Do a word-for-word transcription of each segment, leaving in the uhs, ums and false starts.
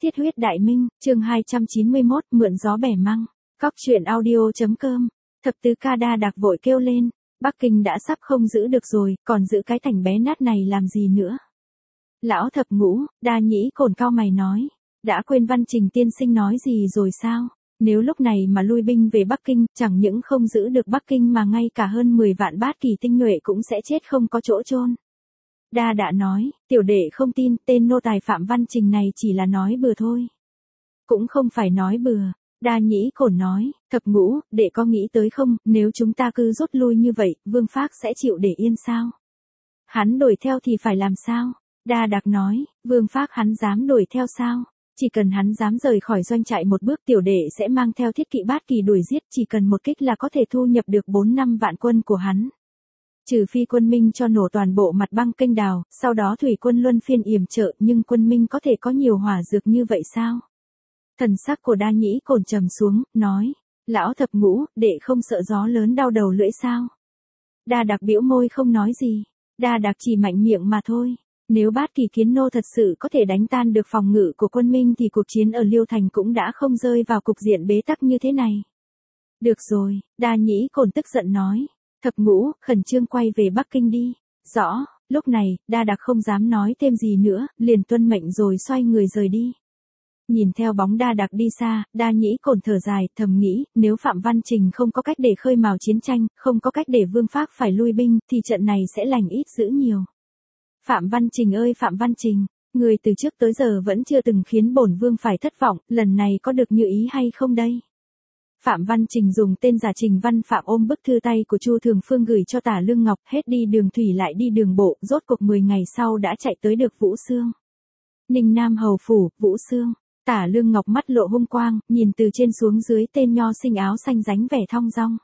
Thiết huyết đại minh, chương hai trăm chín mươi mốt, mượn gió bẻ măng. Cóc truyện audio.com. Thập tứ ca Đa Đạc vội kêu lên, Bắc Kinh đã sắp không giữ được rồi, còn giữ cái thành bé nát này làm gì nữa. Lão thập ngũ, Đa Nhĩ Cổn cau mày nói, đã quên Văn Trình tiên sinh nói gì rồi sao? Nếu lúc này mà lui binh về Bắc Kinh, chẳng những không giữ được Bắc Kinh mà ngay cả hơn mười vạn bát kỳ tinh nhuệ cũng sẽ chết không có chỗ chôn. Đa đã nói, tiểu đệ không tin, tên nô tài Phạm Văn Trình này chỉ là nói bừa thôi. Cũng không phải nói bừa. Đa Nhĩ Cổn nói, thập ngũ, đệ có nghĩ tới không, nếu chúng ta cứ rút lui như vậy, Vương Phác sẽ chịu để yên sao? Hắn đuổi theo thì phải làm sao? Đa Đạc nói, Vương Phác hắn dám đuổi theo sao? Chỉ cần hắn dám rời khỏi doanh trại một bước, tiểu đệ sẽ mang theo thiết kỵ bát kỳ đuổi giết, chỉ cần một kích là có thể thu nhập được bốn năm vạn quân của hắn. Trừ phi quân Minh cho nổ toàn bộ mặt băng kênh đào, sau đó thủy quân luân phiên yểm trợ, nhưng quân Minh có thể có nhiều hỏa dược như vậy sao? Thần sắc của Đa Nhĩ Cổn trầm xuống, nói, lão thập ngũ, đệ không sợ gió lớn đau đầu lưỡi sao? Đa Đạc bĩu môi không nói gì. Đa Đạc chỉ mạnh miệng mà thôi. Nếu bát kỳ kiến nô thật sự có thể đánh tan được phòng ngự của quân Minh thì cuộc chiến ở Liêu Thành cũng đã không rơi vào cục diện bế tắc như thế này. Được rồi, Đa Nhĩ Cổn tức giận nói. Thập ngũ, khẩn trương quay về Bắc Kinh đi. Rõ, lúc này, Đa Đạc không dám nói thêm gì nữa, liền tuân mệnh rồi xoay người rời đi. Nhìn theo bóng Đa Đạc đi xa, Đa Nhĩ Cổn thở dài, thầm nghĩ, nếu Phạm Văn Trình không có cách để khơi mào chiến tranh, không có cách để Vương Phác phải lui binh, thì trận này sẽ lành ít dữ nhiều. Phạm Văn Trình ơi Phạm Văn Trình, người từ trước tới giờ vẫn chưa từng khiến bổn vương phải thất vọng, lần này có được như ý hay không đây? Phạm Văn Trình dùng tên giả Trình Văn Phạm ôm bức thư tay của Chu Thường Phương gửi cho Tả Lương Ngọc, hết đi đường thủy lại đi đường bộ, rốt cuộc mười ngày sau đã chạy tới được Vũ Xương. Ninh Nam Hầu Phủ, Vũ Xương. Tả Lương Ngọc mắt lộ hung quang, nhìn từ trên xuống dưới tên nho sinh áo xanh dánh vẻ thong dong.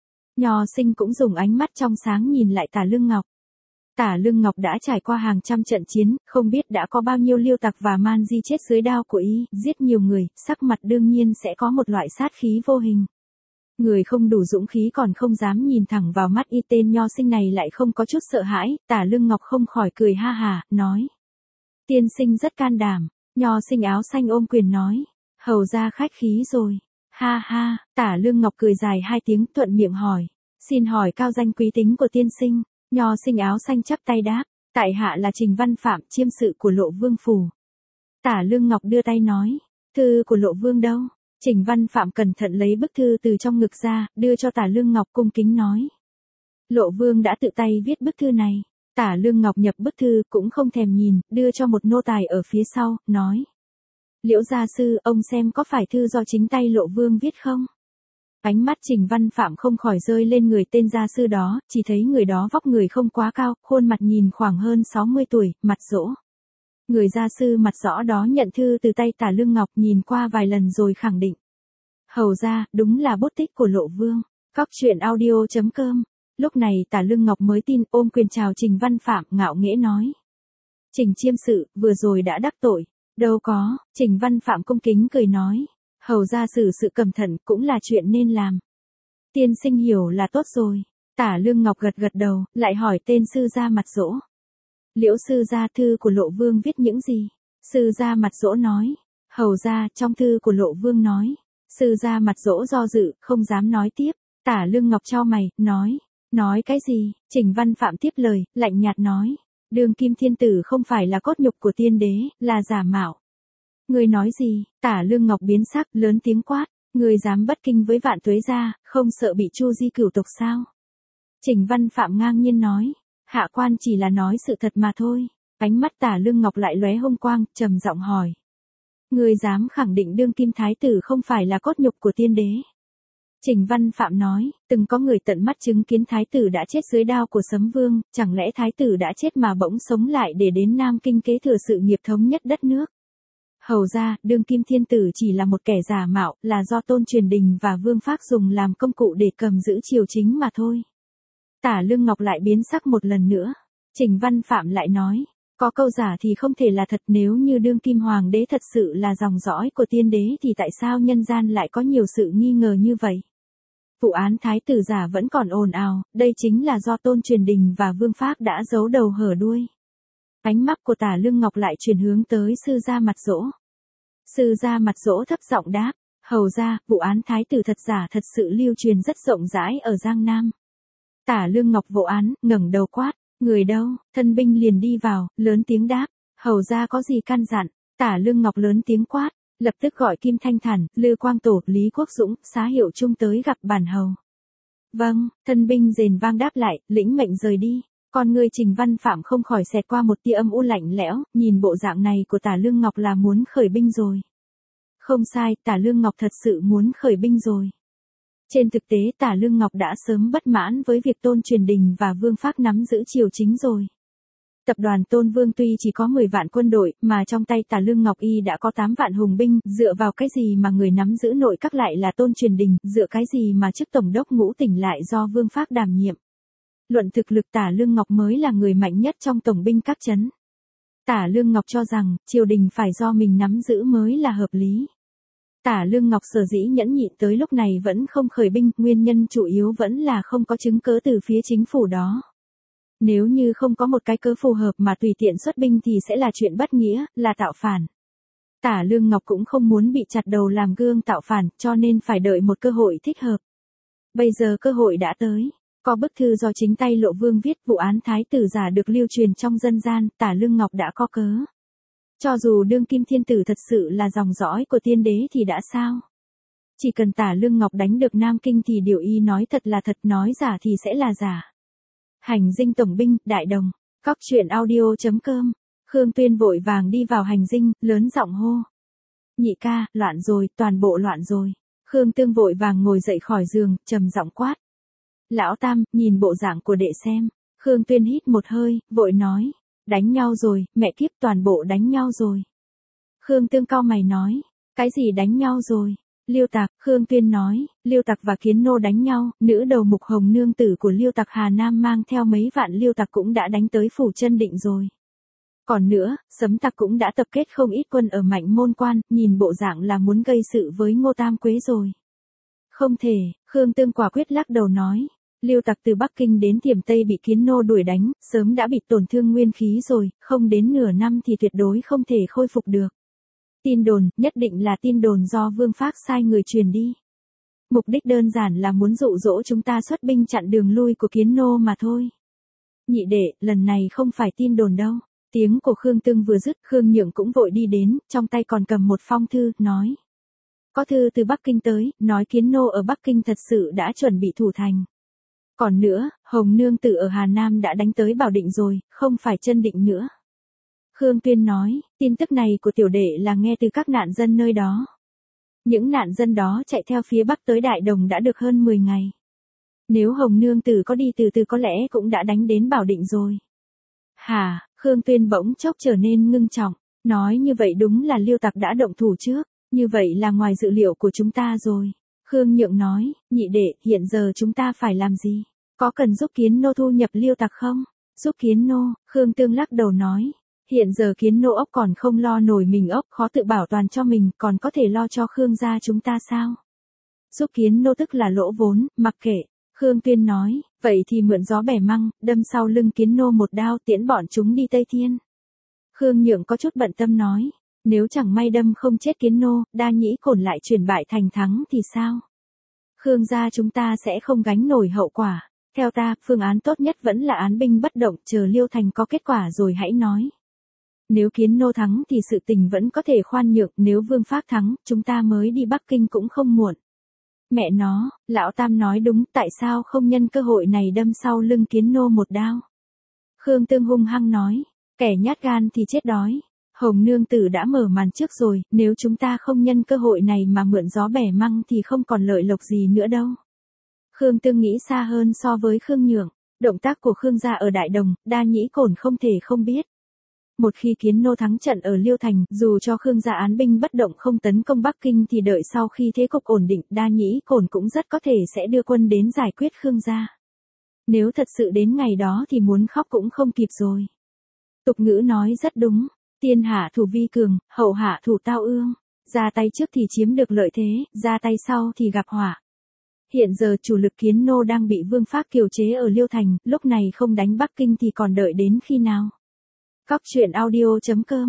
Nho sinh cũng dùng ánh mắt trong sáng nhìn lại Tả Lương Ngọc. Tả Lương Ngọc đã trải qua hàng trăm trận chiến, không biết đã có bao nhiêu liêu tặc và man di chết dưới đao của y, giết nhiều người, sắc mặt đương nhiên sẽ có một loại sát khí vô hình. Người không đủ dũng khí còn không dám nhìn thẳng vào mắt y, tên nho sinh này lại không có chút sợ hãi, Tả Lương Ngọc không khỏi cười ha hà, nói. Tiên sinh rất can đảm. Nho sinh áo xanh ôm quyền nói, hầu ra khách khí rồi. Ha ha, Tả Lương Ngọc cười dài hai tiếng, thuận miệng hỏi, xin hỏi cao danh quý tính của tiên sinh. Nho sinh áo xanh chắp tay đáp, tại hạ là Trình Văn Phạm, chiêm sự của Lộ Vương phủ. Tả Lương Ngọc đưa tay nói, thư của Lộ Vương đâu? Trình Văn Phạm cẩn thận lấy bức thư từ trong ngực ra, đưa cho Tả Lương Ngọc cung kính nói, Lộ Vương đã tự tay viết bức thư này. Tả Lương Ngọc nhập bức thư cũng không thèm nhìn, đưa cho một nô tài ở phía sau, nói. Liễu gia sư, ông xem có phải thư do chính tay Lộ Vương viết không? Ánh mắt Trình Văn Phạm không khỏi rơi lên người tên gia sư đó, chỉ thấy người đó vóc người không quá cao, khuôn mặt nhìn khoảng hơn sáu mươi tuổi, mặt rỗ. Người gia sư mặt rõ đó nhận thư từ tay Tả Lương Ngọc, nhìn qua vài lần rồi khẳng định. Hầu ra, đúng là bút tích của Lộ Vương. Cóc truyện audio.com. Lúc này Tả Lương Ngọc mới tin, ôm quyền chào Trình Văn Phạm, ngạo nghễ nói. Trình chiêm sự, vừa rồi đã đắc tội. Đâu có, Trình Văn Phạm cung kính cười nói. Hầu ra xử sự cẩn thận cũng là chuyện nên làm. Tiên sinh hiểu là tốt rồi. Tả Lương Ngọc gật gật đầu, lại hỏi tên sư gia mặt dỗ. Liễu sư gia, thư của Lộ Vương viết những gì? Sư gia mặt dỗ nói. Hầu ra, trong thư của Lộ Vương nói. Sư gia mặt dỗ do dự, không dám nói tiếp. Tả Lương Ngọc chau mày, nói. Nói cái gì? Trình Văn Phạm tiếp lời, lạnh nhạt nói. Đường Kim Thiên Tử không phải là cốt nhục của tiên đế, là giả mạo. Người nói gì? Tả Lương Ngọc biến sắc, lớn tiếng quát. Người dám bất kinh với Vạn Tuế gia, không sợ bị Chu Di cửu tộc sao? Trình Văn Phạm ngang nhiên nói. Hạ quan chỉ là nói sự thật mà thôi. Ánh mắt Tả Lương Ngọc lại lóe hung quang, trầm giọng hỏi. Người dám khẳng định Đương Kim Thái Tử không phải là cốt nhục của tiên đế? Trình Văn Phạm nói, từng có người tận mắt chứng kiến Thái tử đã chết dưới đao của Sấm Vương, chẳng lẽ Thái tử đã chết mà bỗng sống lại để đến Nam Kinh kế thừa sự nghiệp thống nhất đất nước? Hầu ra, Đương Kim Thiên Tử chỉ là một kẻ giả mạo, là do Tôn Truyền Đình và Vương Phác dùng làm công cụ để cầm giữ triều chính mà thôi. Tả Lương Ngọc lại biến sắc một lần nữa. Trình Văn Phạm lại nói, có câu giả thì không thể là thật, nếu như Đương Kim Hoàng đế thật sự là dòng dõi của tiên đế thì tại sao nhân gian lại có nhiều sự nghi ngờ như vậy? Vụ án thái tử giả vẫn còn ồn ào, đây chính là do Tôn Truyền Đình và Vương Phác đã giấu đầu hở đuôi. Ánh mắt của Tả Lương Ngọc lại chuyển hướng tới sư gia mặt dỗ. Sư gia mặt dỗ thấp giọng đáp, hầu ra, vụ án thái tử thật giả thật sự lưu truyền rất rộng rãi ở Giang Nam. Tả Lương Ngọc vô án, ngẩng đầu quát, người đâu? Thân binh liền đi vào, lớn tiếng đáp, hầu ra có gì căn dặn? Tả Lương Ngọc lớn tiếng quát, lập tức gọi Kim Thanh Thản, Lư Quang Tổ, Lý Quốc Dũng, Xá Hiệu Trung tới gặp bản hầu. Vâng, thân binh rền vang đáp lại, lĩnh mệnh rời đi. Con người Trình Văn Phạm không khỏi xẹt qua một tia âm u lạnh lẽo, nhìn bộ dạng này của Tả Lương Ngọc là muốn khởi binh rồi. Không sai, Tả Lương Ngọc thật sự muốn khởi binh rồi. Trên thực tế Tả Lương Ngọc đã sớm bất mãn với việc Tôn Truyền Đình và Vương Phác nắm giữ triều chính rồi. Tập đoàn Tôn Vương tuy chỉ có mười vạn quân đội, mà trong tay Tả Lương Ngọc y đã có tám vạn hùng binh, dựa vào cái gì mà người nắm giữ nội các lại là Tôn Truyền Đình, dựa cái gì mà chức tổng đốc ngũ tỉnh lại do Vương Phác đảm nhiệm. Luận thực lực Tả Lương Ngọc mới là người mạnh nhất trong tổng binh các trấn. Tả Lương Ngọc cho rằng, triều đình phải do mình nắm giữ mới là hợp lý. Tả Lương Ngọc sở dĩ nhẫn nhịn tới lúc này vẫn không khởi binh, nguyên nhân chủ yếu vẫn là không có chứng cớ từ phía chính phủ đó. Nếu như không có một cái cớ phù hợp mà tùy tiện xuất binh thì sẽ là chuyện bất nghĩa, là tạo phản. Tả Lương Ngọc cũng không muốn bị chặt đầu làm gương tạo phản, cho nên phải đợi một cơ hội thích hợp. Bây giờ cơ hội đã tới. Có bức thư do chính tay Lộ Vương viết, vụ án thái tử giả được lưu truyền trong dân gian, Tả Lương Ngọc đã có cớ. Cho dù đương kim thiên tử thật sự là dòng dõi của tiên đế thì đã sao? Chỉ cần Tả Lương Ngọc đánh được Nam Kinh thì điều y nói thật là thật, nói giả thì sẽ là giả. Hành dinh tổng binh, Đại Đồng, Cóc truyện audio chấm com. Khương Tuyên vội vàng đi vào hành dinh, lớn giọng hô. Nhị ca, loạn rồi, toàn bộ loạn rồi. Khương Tương vội vàng ngồi dậy khỏi giường, trầm giọng quát. Lão Tam, nhìn bộ dạng của đệ xem. Khương Tuyên hít một hơi, vội nói. Đánh nhau rồi, mẹ kiếp, toàn bộ đánh nhau rồi. Khương Tương cau mày nói. Cái gì đánh nhau rồi? Liêu Tặc, Khương Tuyên nói, Liêu Tặc và Kiến Nô đánh nhau, nữ đầu mục Hồng nương tử của Liêu Tặc Hà Nam mang theo mấy vạn Liêu Tặc cũng đã đánh tới phủ Chân Định rồi. Còn nữa, Sấm Tặc cũng đã tập kết không ít quân ở Mạnh Môn Quan, nhìn bộ dạng là muốn gây sự với Ngô Tam Quế rồi. Không thể, Khương Tương quả quyết lắc đầu nói. Liêu Tặc từ Bắc Kinh đến Thiểm Tây bị Kiến Nô đuổi đánh, sớm đã bị tổn thương nguyên khí rồi, không đến nửa năm thì tuyệt đối không thể khôi phục được. Tin đồn, nhất định là tin đồn do Vương Phác sai người truyền đi. Mục đích đơn giản là muốn dụ dỗ chúng ta xuất binh chặn đường lui của Kiến Nô mà thôi. Nhị đệ, lần này không phải tin đồn đâu. Tiếng của Khương Tương vừa dứt, Khương Nhượng cũng vội đi đến, trong tay còn cầm một phong thư, nói. Có thư từ Bắc Kinh tới, nói Kiến Nô ở Bắc Kinh thật sự đã chuẩn bị thủ thành. Còn nữa, Hồng nương tử ở Hà Nam đã đánh tới Bảo Định rồi, không phải Chân Định nữa. Khương Tuyên nói, tin tức này của tiểu đệ là nghe từ các nạn dân nơi đó. Những nạn dân đó chạy theo phía Bắc tới Đại Đồng đã được hơn mười ngày. Nếu Hồng nương tử có đi từ từ có lẽ cũng đã đánh đến Bảo Định rồi. Hả, Khương Tuyên bỗng chốc trở nên ngưng trọng, nói như vậy đúng là Liêu Tặc đã động thủ trước, như vậy là ngoài dự liệu của chúng ta rồi. Khương Nhượng nói, nhị đệ, hiện giờ chúng ta phải làm gì? Có cần giúp Kiến Nô thu nhập Liêu Tặc không? Giúp Kiến Nô, Khương Tương lắc đầu nói. Hiện giờ Kiến Nô ốc còn không lo nổi mình ốc, khó tự bảo toàn cho mình, còn có thể lo cho Khương gia chúng ta sao? Giúp Kiến Nô tức là lỗ vốn, mặc kệ. Khương Tuyên nói, vậy thì mượn gió bẻ măng, đâm sau lưng Kiến Nô một đao tiễn bọn chúng đi Tây Thiên. Khương Nhượng có chút bận tâm nói, nếu chẳng may đâm không chết Kiến Nô, Đa Nhĩ Cổn lại chuyển bại thành thắng thì sao? Khương gia chúng ta sẽ không gánh nổi hậu quả. Theo ta, phương án tốt nhất vẫn là án binh bất động, chờ Liêu Thành có kết quả rồi hãy nói. Nếu Kiến Nô thắng thì sự tình vẫn có thể khoan nhượng, nếu Vương Phác thắng, chúng ta mới đi Bắc Kinh cũng không muộn. Mẹ nó, Lão Tam nói đúng, tại sao không nhân cơ hội này đâm sau lưng Kiến Nô một đao? Khương Tương hung hăng nói, kẻ nhát gan thì chết đói. Hồng nương tử đã mở màn trước rồi, nếu chúng ta không nhân cơ hội này mà mượn gió bẻ măng thì không còn lợi lộc gì nữa đâu. Khương Tương nghĩ xa hơn so với Khương Nhượng, động tác của Khương gia ở Đại Đồng, Đa Nhĩ Cổn không thể không biết. Một khi Kiến Nô thắng trận ở Liêu Thành, dù cho Khương gia án binh bất động không tấn công Bắc Kinh thì đợi sau khi thế cục ổn định, Đa Nhĩ Cổn cũng rất có thể sẽ đưa quân đến giải quyết Khương gia. Nếu thật sự đến ngày đó thì muốn khóc cũng không kịp rồi. Tục ngữ nói rất đúng, tiên hạ thủ vi cường, hậu hạ thủ tao ương. Ra tay trước thì chiếm được lợi thế, ra tay sau thì gặp họa. Hiện giờ chủ lực Kiến Nô đang bị Vương Phác kiềm chế ở Liêu Thành, lúc này không đánh Bắc Kinh thì còn đợi đến khi nào? Cóc truyện audio chấm com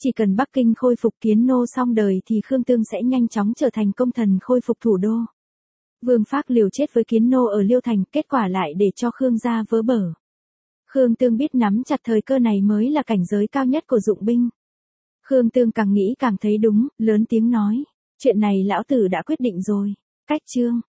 Chỉ cần Bắc Kinh khôi phục Kiến Nô xong đời thì Khương Tương sẽ nhanh chóng trở thành công thần khôi phục thủ đô. Vương Phác liều chết với Kiến Nô ở Liêu Thành, kết quả lại để cho Khương gia vỡ bờ. Khương Tương biết nắm chặt thời cơ này mới là cảnh giới cao nhất của dụng binh. Khương Tương càng nghĩ càng thấy đúng, lớn tiếng nói. Chuyện này lão tử đã quyết định rồi. Cách chương.